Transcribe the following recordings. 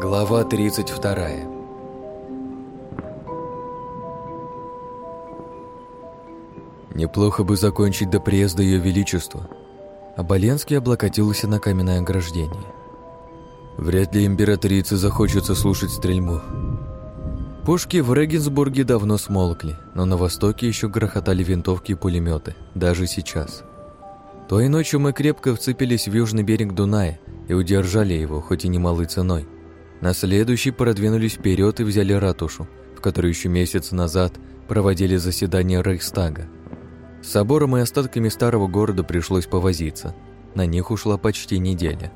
Глава 32. Неплохо бы закончить до приезда Ее Величества. Оболенский облокотился на каменное ограждение. Вряд ли императрице захочется слушать стрельбу. Пушки в Регенсбурге давно смолкли, но на востоке еще грохотали винтовки и пулеметы, даже сейчас. Той ночью мы крепко вцепились в южный берег Дуная и удержали его, хоть и немалой ценой. На следующий продвинулись вперед и взяли ратушу, в которой еще месяц назад проводили заседание Рейхстага. С собором и остатками старого города пришлось повозиться. На них ушла почти неделя.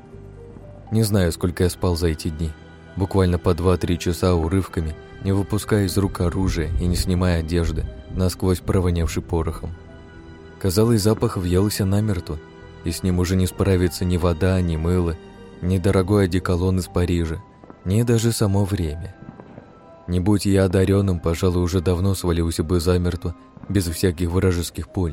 Не знаю, сколько я спал за эти дни. Буквально по 2-3 часа урывками, не выпуская из рук оружия и не снимая одежды, насквозь провонявший порохом. Казалось, запах въелся намертво, и с ним уже не справится ни вода, ни мыло, ни дорогой одеколон из Парижа, ни даже само время. Не будь я одаренным, пожалуй, уже давно свалился бы замертво, без всяких вражеских пуль.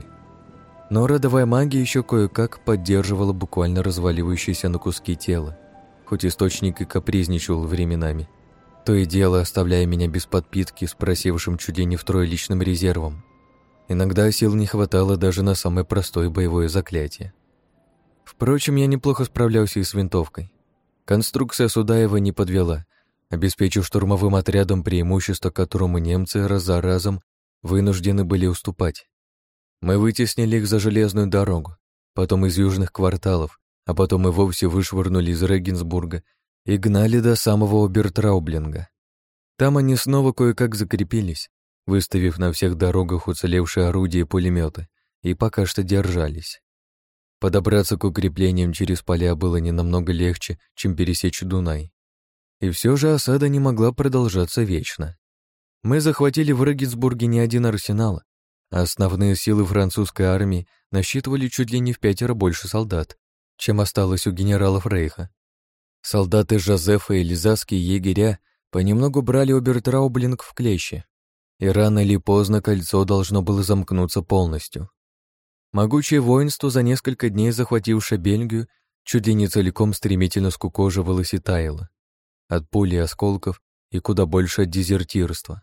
Но родовая магия еще кое-как поддерживала буквально разваливающееся на куски тело, хоть источник и капризничал временами, то и дело оставляя меня без подпитки с просевшим чуть ли не втрое личным резервом. Иногда сил не хватало даже на самое простое боевое заклятие. Впрочем, я неплохо справлялся и с винтовкой. Конструкция Судаева не подвела, обеспечив штурмовым отрядам преимущество, которому немцы раз за разом вынуждены были уступать. Мы вытеснили их за железную дорогу, потом из южных кварталов, а потом и вовсе вышвырнули из Регенсбурга и гнали до самого Обертраублинга. Там они снова кое-как закрепились, выставив на всех дорогах уцелевшие орудия и пулеметы, и пока что держались. Подобраться к укреплениям через поля было не намного легче, чем пересечь Дунай. И все же осада не могла продолжаться вечно. Мы захватили в Регенсбурге не один арсенал, а основные силы французской армии насчитывали чуть ли не в 5 больше солдат, чем осталось у генералов Рейха. Солдаты Жозефа и лизасские егеря понемногу брали Обертраублинг в клещи, и рано или поздно кольцо должно было замкнуться полностью. Могучее воинство, за несколько дней захватившее Бельгию, чуть ли не целиком стремительно скукоживалось и таяло. От пули и осколков и куда больше от дезертирства.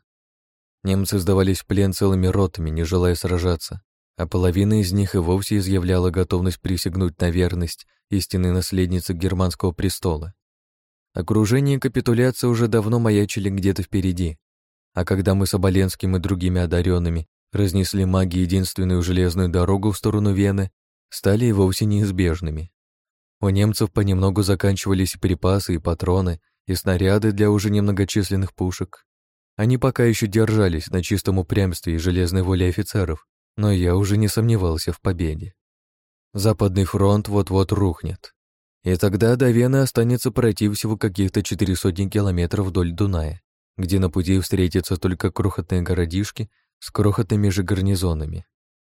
Немцы сдавались в плен целыми ротами, не желая сражаться, а половина из них и вовсе изъявляла готовность присягнуть на верность истинной наследнице германского престола. Окружение и капитуляция уже давно маячили где-то впереди, а когда мы с Оболенским и другими одаренными разнесли маги единственную железную дорогу в сторону Вены, стали и вовсе неизбежными. У немцев понемногу заканчивались и припасы, и патроны, и снаряды для уже немногочисленных пушек. Они пока еще держались на чистом упрямстве и железной воле офицеров, но я уже не сомневался в победе. Западный фронт вот-вот рухнет, и тогда до Вены останется пройти всего каких-то 400 километров вдоль Дуная, где на пути встретятся только крохотные городишки с крохотными же гарнизонами.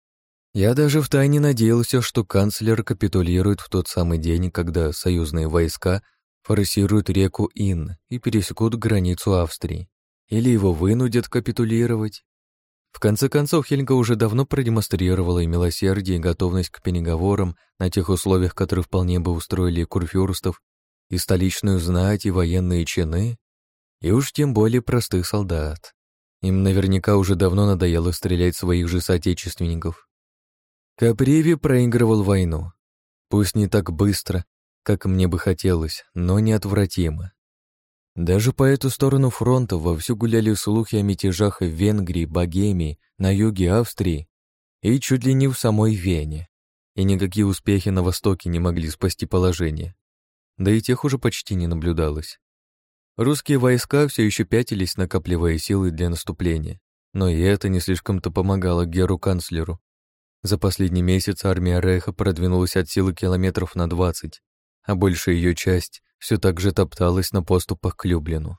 Я даже втайне надеялся, что канцлер капитулирует в тот самый день, когда союзные войска форсируют реку Инн и пересекут границу Австрии, или его вынудят капитулировать. В конце концов, Хельга уже давно продемонстрировала и милосердие, и готовность к переговорам на тех условиях, которые вполне бы устроили и курфюрстов, и столичную знать, и военные чины, и уж тем более простых солдат. Им наверняка уже давно надоело стрелять своих же соотечественников. Каприви проигрывал войну. Пусть не так быстро, как мне бы хотелось, но неотвратимо. Даже по эту сторону фронта вовсю гуляли слухи о мятежах в Венгрии, Богемии, на юге Австрии и чуть ли не в самой Вене. И никакие успехи на востоке не могли спасти положение. Да и тех уже почти не наблюдалось. Русские войска все еще пятились, накапливая силы для наступления, но и это не слишком-то помогало геру-канцлеру. За последний месяц армия Рейха продвинулась от силы километров на 20, а большая ее часть все так же топталась на поступах к Люблину.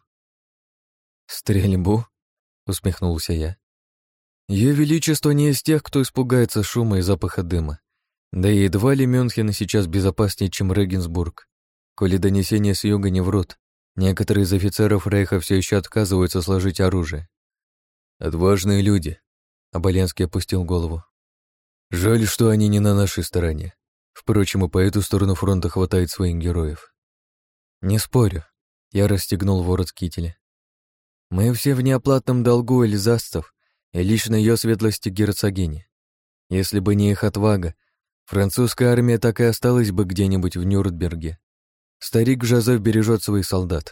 «Стрельбу?» — усмехнулся я. «Ее Величество не из тех, кто испугается шума и запаха дыма. Да и едва ли Мюнхен сейчас безопаснее, чем Регенсбург. Коли донесения с юга не врут, некоторые из офицеров Рейха все еще отказываются сложить оружие. Отважные люди», — Оболенский опустил голову. «Жаль, что они не на нашей стороне. Впрочем, и по эту сторону фронта хватает своих героев». «Не спорю. Я расстегнул ворот кителя. Мы все в неоплатном долгу эльзасцев и лично ее светлости герцогини. Если бы не их отвага, французская армия так и осталась бы где-нибудь в Нюрнберге. Старик Жозеф бережет своих солдат.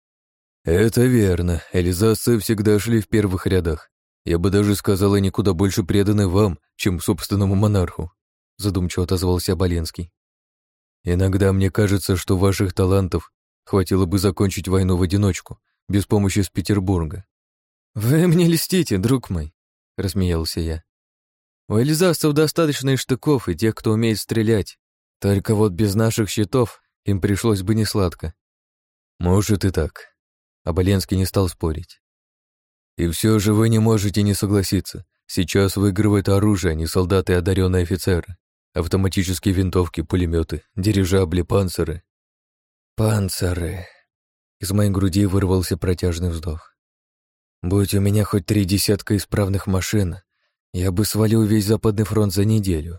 Это верно, эльзасцы всегда шли в первых рядах. Я бы даже сказал, они куда больше преданы вам, чем собственному монарху, задумчиво отозвался Оболенский. Иногда мне кажется, что ваших талантов хватило бы закончить войну в одиночку, без помощи из Петербурга. Вы мне льстите, друг мой, рассмеялся я. У эльзасцев достаточно и штыков, и тех, кто умеет стрелять. Только вот без наших щитов им пришлось бы несладко. Может и так. Оболенский не стал спорить. И все же вы не можете не согласиться. Сейчас выигрывает оружие, а не солдаты и одаренные офицеры. Автоматические винтовки, пулеметы, дирижабли, панциры. Панциры. Из моей груди вырвался протяжный вздох. Будь у меня хоть 3 десятка исправных машин, я бы свалил весь Западный фронт за неделю.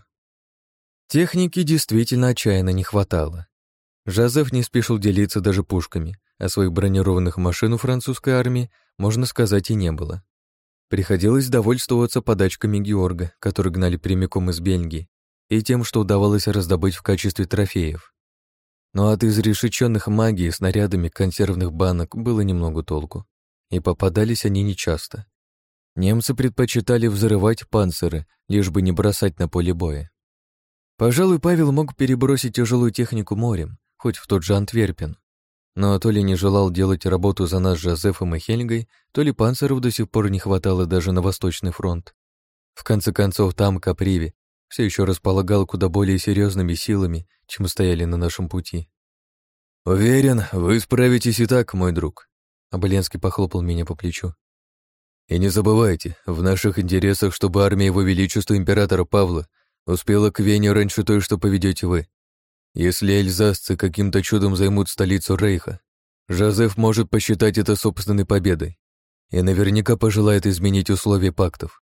Техники действительно отчаянно не хватало. Жозеф не спешил делиться даже пушками, а своих бронированных машин у французской армии, можно сказать, и не было. Приходилось довольствоваться подачками Георга, которые гнали прямиком из Бельгии, и тем, что удавалось раздобыть в качестве трофеев. Но от изрешеченных магией снарядами консервных банок было немного толку, и попадались они нечасто. Немцы предпочитали взрывать панциры, лишь бы не бросать на поле боя. Пожалуй, Павел мог перебросить тяжелую технику морем, хоть в тот же Антверпен. Но то ли не желал делать работу за нас с Жозефом и Хельгой, то ли панциров до сих пор не хватало даже на Восточный фронт. В конце концов, там, Каприве, все еще располагал куда более серьезными силами, чем стояли на нашем пути. «Уверен, вы справитесь и так, мой друг», — Оболенский похлопал меня по плечу. «И не забывайте, в наших интересах, чтобы армия Его Величества императора Павла успела к Вене раньше той, что поведете вы. Если эльзасцы каким-то чудом займут столицу Рейха, Жозеф может посчитать это собственной победой и наверняка пожелает изменить условия пактов».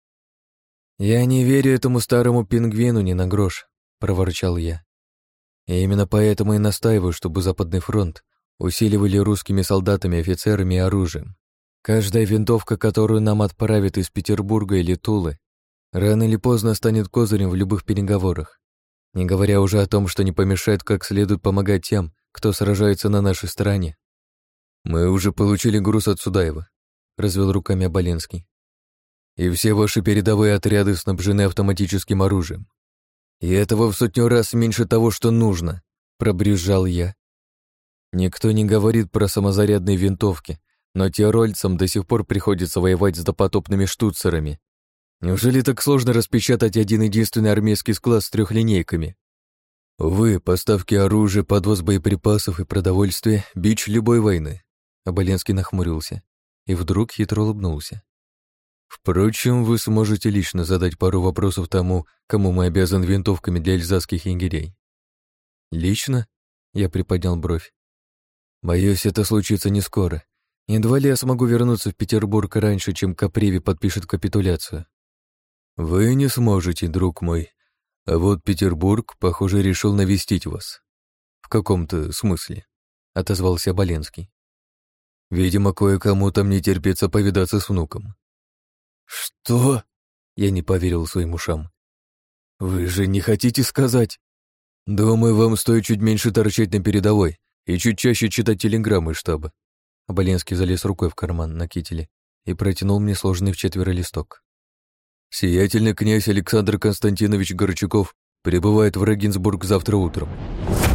«Я не верю этому старому пингвину ни на грош», — проворчал я. «И именно поэтому и настаиваю, чтобы Западный фронт усиливали русскими солдатами, офицерами и оружием. Каждая винтовка, которую нам отправят из Петербурга или Тулы, рано или поздно станет козырем в любых переговорах. Не говоря уже о том, что не помешает как следует помогать тем, кто сражается на нашей стороне». «Мы уже получили груз от Судаева», — развел руками Оболенский. «И все ваши передовые отряды снабжены автоматическим оружием. И этого в 100 раз меньше того, что нужно», — пробрюзжал я. Никто не говорит про самозарядные винтовки, но тирольцам до сих пор приходится воевать с допотопными штуцерами. Неужели так сложно распечатать один-единственный армейский склад с 3 линейками? Увы, поставки оружия, подвоз боеприпасов и продовольствия — бич любой войны. Оболенский нахмурился и вдруг хитро улыбнулся. Впрочем, вы сможете лично задать пару вопросов тому, кому мы обязаны винтовками для эльзасских егерей. Лично? Я приподнял бровь. Боюсь, это случится не скоро. Едва ли я смогу вернуться в Петербург раньше, чем Каприви подпишет капитуляцию. Вы не сможете, друг мой. А вот Петербург, похоже, решил навестить вас. В каком-то смысле, отозвался Оболенский. Видимо, кое-кому там не терпится повидаться с внуком. Что? Я не поверил своим ушам. Вы же не хотите сказать? Думаю, вам стоит чуть меньше торчать на передовой и чуть чаще читать телеграммы из штаба. Оболенский залез рукой в карман на кителе и протянул мне сложенный в 4 листок. Сиятельный князь Александр Константинович Горчаков прибывает в Регенсбург завтра утром.